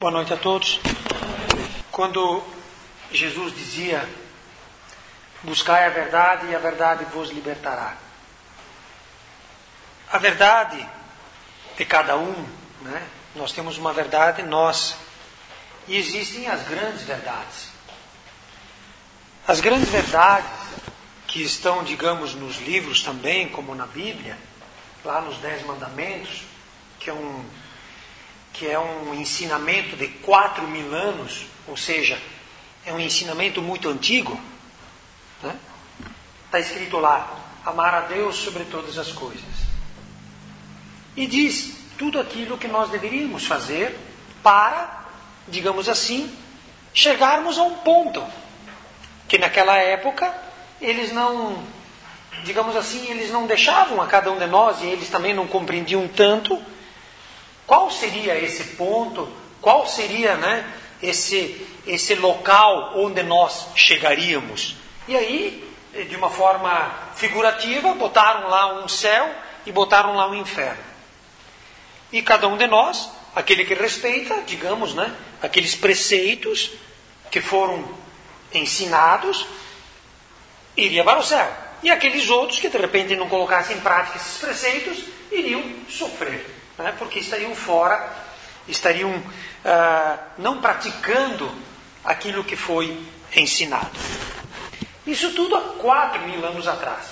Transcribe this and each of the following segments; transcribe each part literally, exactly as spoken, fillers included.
Boa noite a todos. Quando Jesus dizia: buscai a verdade e a verdade vos libertará. A verdade de cada um, né? Nós temos uma verdade nossa. E existem as grandes verdades. As grandes verdades que estão, digamos, nos livros também, como na Bíblia, lá nos Dez Mandamentos, que é um, que é um ensinamento de quatro mil anos, ou seja, é um ensinamento muito antigo, né? Está escrito lá: amar a Deus sobre todas as coisas. E diz tudo aquilo que nós deveríamos fazer para, digamos assim, chegarmos a um ponto que naquela época eles não, digamos assim, eles não deixavam a cada um de nós, e eles também não compreendiam tanto qual seria esse ponto, qual seria, né, esse, esse local onde nós chegaríamos. E aí, de uma forma figurativa, botaram lá um céu e botaram lá um inferno. E cada um de nós, aquele que respeita, digamos, né, aqueles preceitos que foram ensinados, iria para o céu. E aqueles outros que de repente não colocassem em prática esses preceitos, iriam sofrer, né, porque estariam fora, estariam ah, não praticando aquilo que foi ensinado. Isso tudo há quatro mil anos atrás.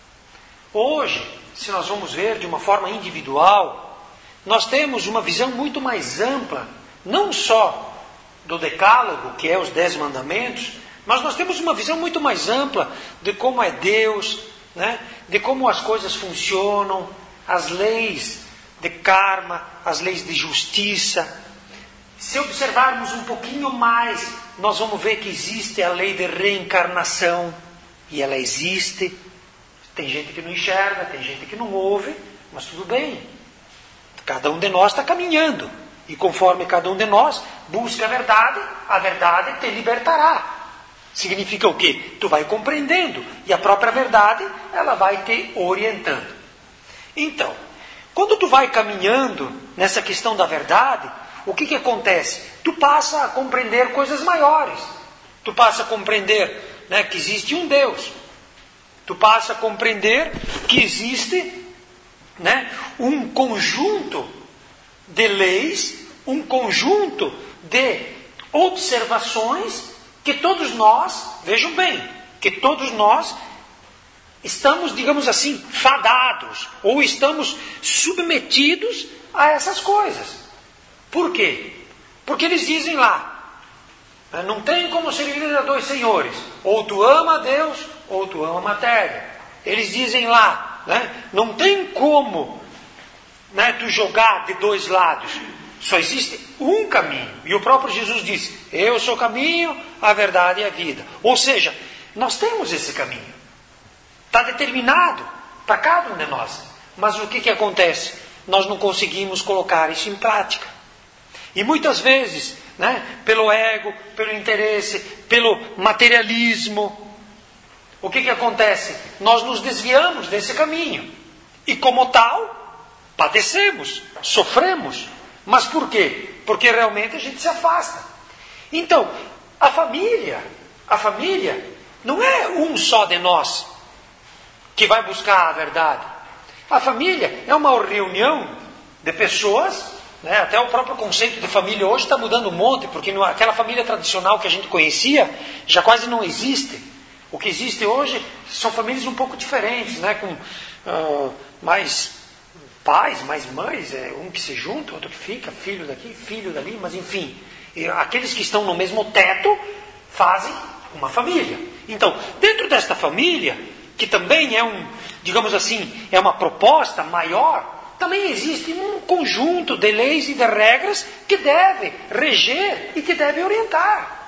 Hoje, se nós vamos ver de uma forma individual, nós temos uma visão muito mais ampla, não só do Decálogo, que é os Dez Mandamentos, mas nós temos uma visão muito mais ampla de como é Deus, né? De como as coisas funcionam, as leis de karma, as leis de justiça. Se observarmos um pouquinho mais, nós vamos ver que existe a lei de reencarnação, e ela existe. Tem gente que não enxerga, tem gente que não ouve, mas tudo bem. Cada um de nós está caminhando. E conforme cada um de nós busca a verdade, a verdade te libertará. Significa o quê? Tu vai compreendendo. E a própria verdade, ela vai te orientando. Então, quando tu vai caminhando nessa questão da verdade, o que que acontece? Tu passa a compreender coisas maiores. Tu passa a compreender, né, que existe um Deus. Tu passa a compreender que existe, né, um conjunto de leis, um conjunto de observações que todos nós, vejam bem, que todos nós estamos, digamos assim, fadados, ou estamos submetidos a essas coisas. Por quê? Porque eles dizem lá, não tem como servir a dois senhores, ou tu ama a Deus, ou tu ama a matéria. Eles dizem lá, né, não tem como, né, tu jogar de dois lados. Só existe um caminho. E o próprio Jesus disse: eu sou o caminho, a verdade e a vida. Ou seja, nós temos esse caminho. Está determinado para cada um de nós. Mas o que que acontece? Nós não conseguimos colocar isso em prática. E muitas vezes, né, pelo ego, pelo interesse, pelo materialismo, o que que acontece? Nós nos desviamos desse caminho. E como tal, padecemos, sofremos. Mas por quê? Porque realmente a gente se afasta. Então, a família, a família não é um só de nós que vai buscar a verdade. A família é uma reunião de pessoas, né? Até o próprio conceito de família hoje está mudando um monte, porque não, aquela família tradicional que a gente conhecia já quase não existe. O que existe hoje são famílias um pouco diferentes, né? Com uh, mais pais, mais mães, é um que se junta, outro que fica, filho daqui, filho dali, mas enfim, aqueles que estão no mesmo teto fazem uma família. Então, dentro desta família, que também é um, digamos assim, é uma proposta maior, também existe um conjunto de leis e de regras que deve reger e que deve orientar.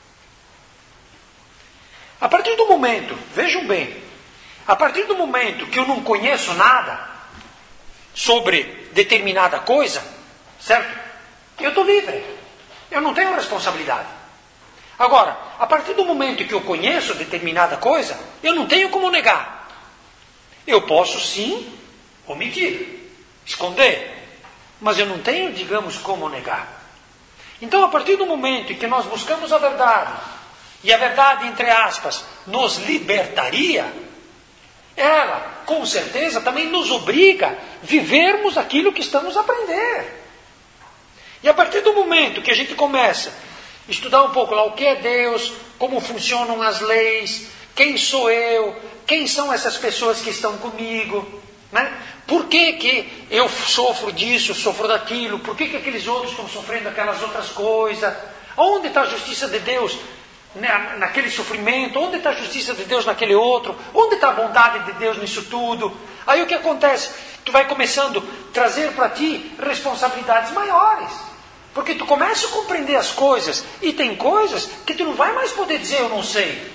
A partir do momento, vejam bem, a partir do momento que eu não conheço nada sobre determinada coisa, certo? Eu estou livre. Eu não tenho responsabilidade. Agora, a partir do momento que eu conheço determinada coisa, eu não tenho como negar. Eu posso sim omitir, esconder, mas eu não tenho, digamos, como negar. Então, a partir do momento em que nós buscamos a verdade, e a verdade, entre aspas, nos libertaria, ela, com certeza, também nos obriga a vivermos aquilo que estamos a aprender. E a partir do momento que a gente começa a estudar um pouco lá o que é Deus, como funcionam as leis, quem sou eu, quem são essas pessoas que estão comigo, né? Por que, que eu sofro disso, sofro daquilo, por que, que aqueles outros estão sofrendo aquelas outras coisas, onde está a justiça de Deus naquele sofrimento, onde está a justiça de Deus naquele outro, onde está a bondade de Deus nisso tudo? Aí o que acontece? Tu vai começando a trazer para ti responsabilidades maiores, porque tu começa a compreender as coisas, e tem coisas que tu não vai mais poder dizer eu não sei.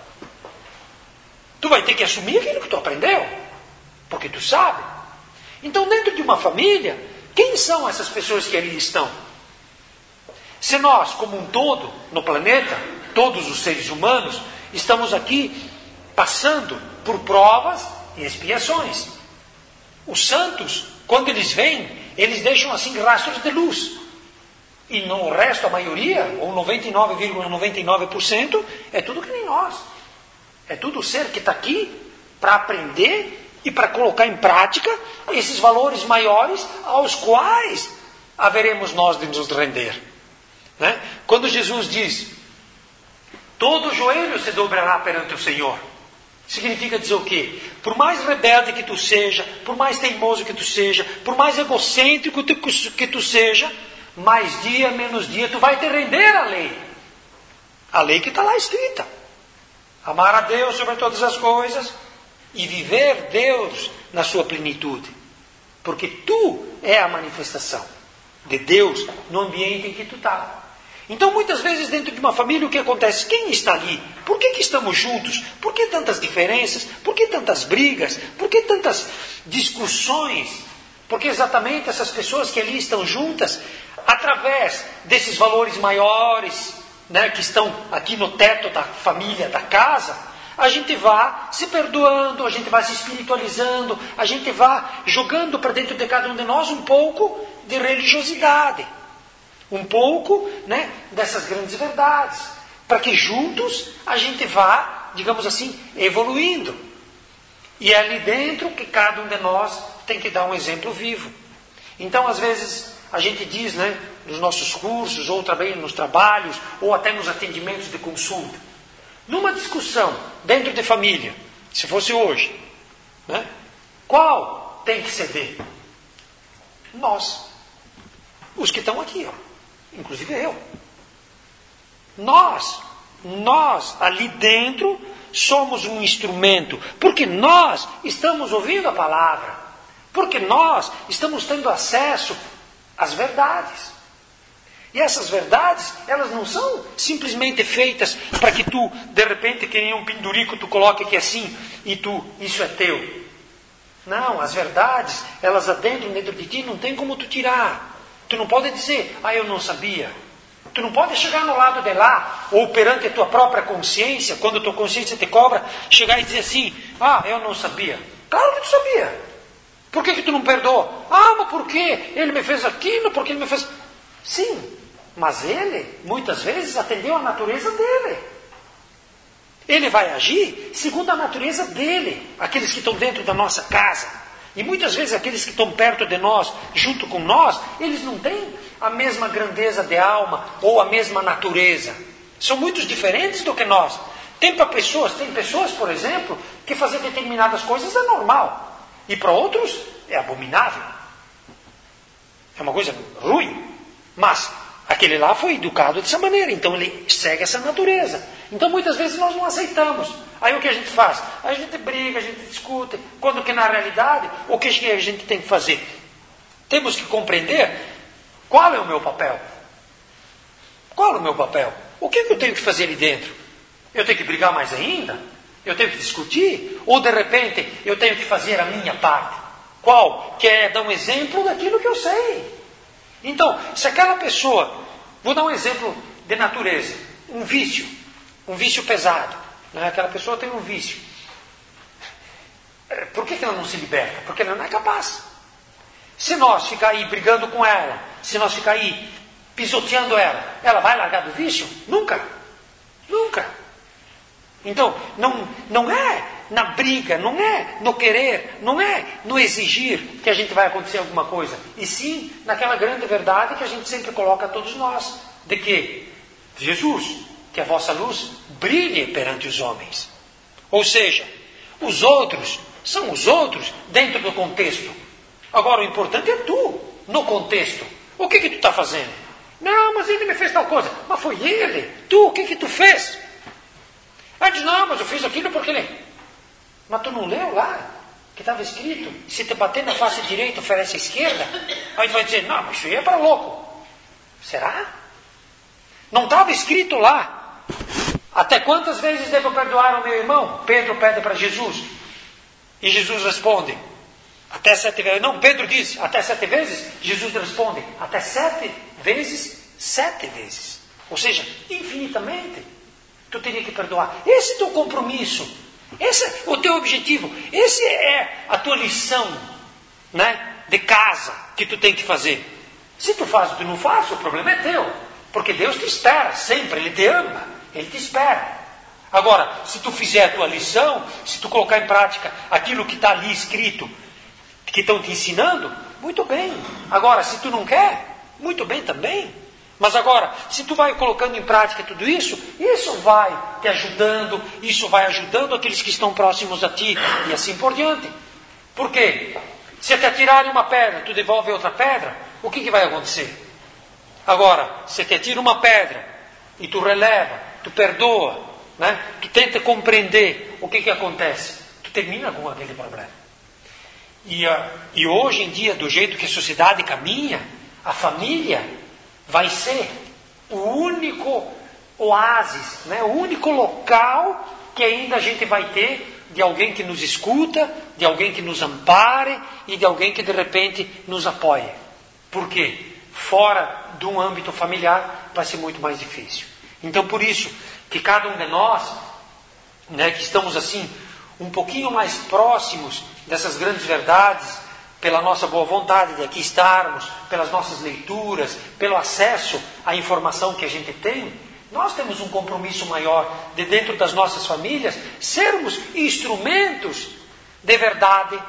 Tu vai ter que assumir aquilo que tu aprendeu, porque tu sabe. Então, dentro de uma família, quem são essas pessoas que ali estão? Se nós, como um todo, no planeta, todos os seres humanos, estamos aqui passando por provas e expiações. Os santos, quando eles vêm, eles deixam assim rastros de luz. E no resto, a maioria, ou noventa e nove vírgula noventa e nove por cento, é tudo que nem nós. É tudo ser que está aqui para aprender e para colocar em prática esses valores maiores aos quais haveremos nós de nos render. Né? Quando Jesus diz, todo joelho se dobrará perante o Senhor, significa dizer o quê? Por mais rebelde que tu seja, por mais teimoso que tu seja, por mais egocêntrico que tu seja, mais dia, menos dia, tu vai te render à lei. A lei que está lá escrita. Amar a Deus sobre todas as coisas e viver Deus na sua plenitude. Porque tu é a manifestação de Deus no ambiente em que tu está. Então, muitas vezes, dentro de uma família, o que acontece? Quem está ali? Por que, que estamos juntos? Por que tantas diferenças? Por que tantas brigas? Por que tantas discussões? Porque exatamente essas pessoas que ali estão juntas, através desses valores maiores, né, que estão aqui no teto da família, da casa, a gente vai se perdoando, a gente vai se espiritualizando, a gente vai jogando para dentro de cada um de nós um pouco de religiosidade. Um pouco, né, dessas grandes verdades, para que juntos a gente vá, digamos assim, evoluindo. E é ali dentro que cada um de nós tem que dar um exemplo vivo. Então, às vezes, a gente diz, né, nos nossos cursos, ou também nos trabalhos, ou até nos atendimentos de consulta, numa discussão dentro de família, se fosse hoje, né, qual tem que ceder? Nós. Os que estão aqui, ó. Inclusive eu. Nós, nós ali dentro somos um instrumento, porque nós estamos ouvindo a palavra, porque nós estamos tendo acesso às verdades. E essas verdades, elas não são simplesmente feitas para que tu, de repente, que nem um pendurico, tu coloque aqui assim, e tu, isso é teu. Não, as verdades, elas adentram dentro de ti, não tem como tu tirar. Tu não pode dizer, ah, eu não sabia. Tu não pode chegar no lado de lá, ou perante a tua própria consciência, quando a tua consciência te cobra, chegar e dizer assim, ah, eu não sabia. Claro que tu sabia. Por que que tu não perdoou? Ah, mas por quê? Ele me fez aquilo, porque ele me fez... Sim, mas ele, muitas vezes, atendeu à natureza dele. Ele vai agir segundo a natureza dele, aqueles que estão dentro da nossa casa. E muitas vezes aqueles que estão perto de nós, junto com nós, eles não têm a mesma grandeza de alma ou a mesma natureza. São muito diferentes do que nós. Tem para pessoas, tem pessoas, por exemplo, que fazer determinadas coisas é normal. E para outros é abominável. É uma coisa ruim. Mas aquele lá foi educado dessa maneira, então ele segue essa natureza. Então muitas vezes nós não aceitamos. Aí o que a gente faz? A gente briga, a gente discute, quando que na realidade, o que a gente tem que fazer? Temos que compreender qual é o meu papel. Qual é o meu papel? O que, que eu tenho que fazer ali dentro? Eu tenho que brigar mais ainda? Eu tenho que discutir? Ou de repente eu tenho que fazer a minha parte? Qual? Que é dar um exemplo daquilo que eu sei. Então, se aquela pessoa, vou dar um exemplo de natureza, um vício, um vício pesado. Aquela pessoa tem um vício. Por que ela não se liberta? Porque ela não é capaz. Se nós ficar aí brigando com ela, se nós ficar aí pisoteando ela, ela vai largar do vício? Nunca. Nunca. Então, não, não é na briga, não é no querer, não é no exigir que a gente vai acontecer alguma coisa. E sim naquela grande verdade que a gente sempre coloca a todos nós. De que Jesus, que a vossa luz brilhe perante os homens. Ou seja, os outros são os outros dentro do contexto. Agora o importante é tu, no contexto. O que que tu está fazendo? Não, mas ele me fez tal coisa. Mas foi ele. Tu, o que que tu fez? Ah, diz, não, mas eu fiz aquilo porque ele... Mas tu não leu lá? Que estava escrito, se te bater na face direita, oferece a esquerda. Aí tu vai dizer, não, mas isso aí é para louco. Será? Não estava escrito lá. Até quantas vezes devo perdoar ao meu irmão? Pedro pede para Jesus. E Jesus responde, até sete vezes. Não, Pedro diz, até sete vezes. Jesus responde, até sete vezes, sete vezes. Ou seja, infinitamente. Tu teria que perdoar. Esse é o teu compromisso. Esse é o teu objetivo. Esse é a tua lição, né, de casa que tu tem que fazer. Se tu faz ou tu não faz, o problema é teu. Porque Deus te espera sempre. Ele te ama. Ele te espera. Agora, se tu fizer a tua lição, se tu colocar em prática aquilo que está ali escrito, que estão te ensinando, muito bem. Agora, se tu não quer, muito bem também. Mas agora, se tu vai colocando em prática tudo isso, isso vai te ajudando, isso vai ajudando aqueles que estão próximos a ti, e assim por diante. Por quê? Se te atirarem uma pedra, tu devolve outra pedra, o que, que vai acontecer? Agora, se te atira uma pedra, e tu releva, tu perdoa, né? Tu tenta compreender, o que, que acontece? Tu termina com aquele problema. E, uh, e hoje em dia, do jeito que a sociedade caminha, a família vai ser o único oásis, né? O único local que ainda a gente vai ter de alguém que nos escuta, de alguém que nos ampare e de alguém que de repente nos apoie. Por quê? Fora de um âmbito familiar vai ser muito mais difícil. Então por isso que cada um de nós, né, que estamos assim um pouquinho mais próximos dessas grandes verdades, pela nossa boa vontade de aqui estarmos, pelas nossas leituras, pelo acesso à informação que a gente tem, nós temos um compromisso maior de dentro das nossas famílias sermos instrumentos de verdade,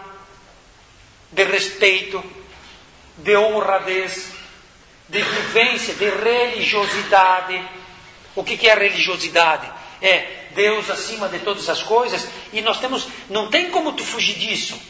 de respeito, de honradez, de vivência, de religiosidade. O que que é religiosidade? É Deus acima de todas as coisas, e nós temos, não tem como tu fugir disso.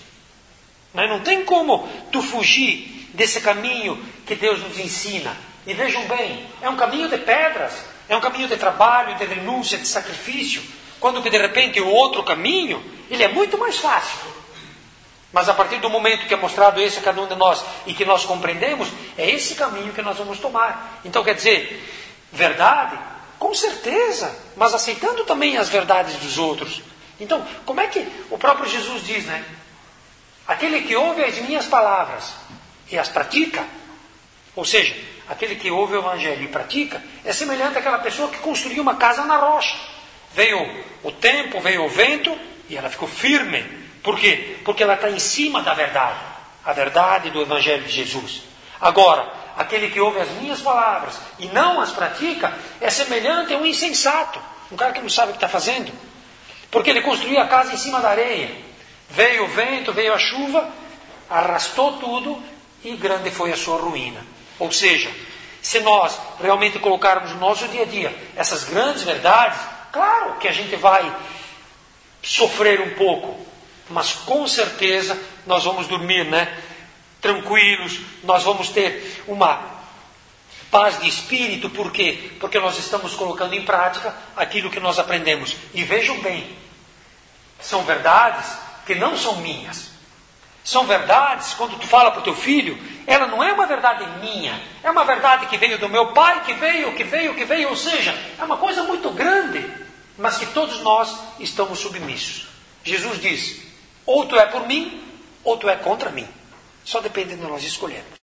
Não tem como tu fugir desse caminho que Deus nos ensina. E vejam bem, é um caminho de pedras, é um caminho de trabalho, de renúncia, de sacrifício. Quando que de repente o outro caminho, ele é muito mais fácil. Mas a partir do momento que é mostrado esse a cada um de nós e que nós compreendemos, é esse caminho que nós vamos tomar. Então quer dizer, verdade, com certeza, mas aceitando também as verdades dos outros. Então, como é que o próprio Jesus diz, né? Aquele que ouve as minhas palavras e as pratica, ou seja, aquele que ouve o Evangelho e pratica, é semelhante àquela pessoa que construiu uma casa na rocha. Veio o tempo, veio o vento e ela ficou firme. Por quê? Porque ela está em cima da verdade, a verdade do Evangelho de Jesus. Agora, aquele que ouve as minhas palavras e não as pratica, é semelhante a um insensato, um cara que não sabe o que está fazendo, porque ele construiu a casa em cima da areia. Veio o vento, veio a chuva, arrastou tudo e grande foi a sua ruína. Ou seja, se nós realmente colocarmos no nosso dia a dia essas grandes verdades, claro que a gente vai sofrer um pouco, mas com certeza nós vamos dormir, né, tranquilos, nós vamos ter uma paz de espírito. Por quê? Porque nós estamos colocando em prática aquilo que nós aprendemos. E vejam bem, são verdades que não são minhas. São verdades, quando tu fala para o teu filho, ela não é uma verdade minha, é uma verdade que veio do meu pai, que veio, que veio, que veio, ou seja, é uma coisa muito grande, mas que todos nós estamos submissos. Jesus diz, ou tu é por mim, ou tu é contra mim. Só depende de nós escolhermos.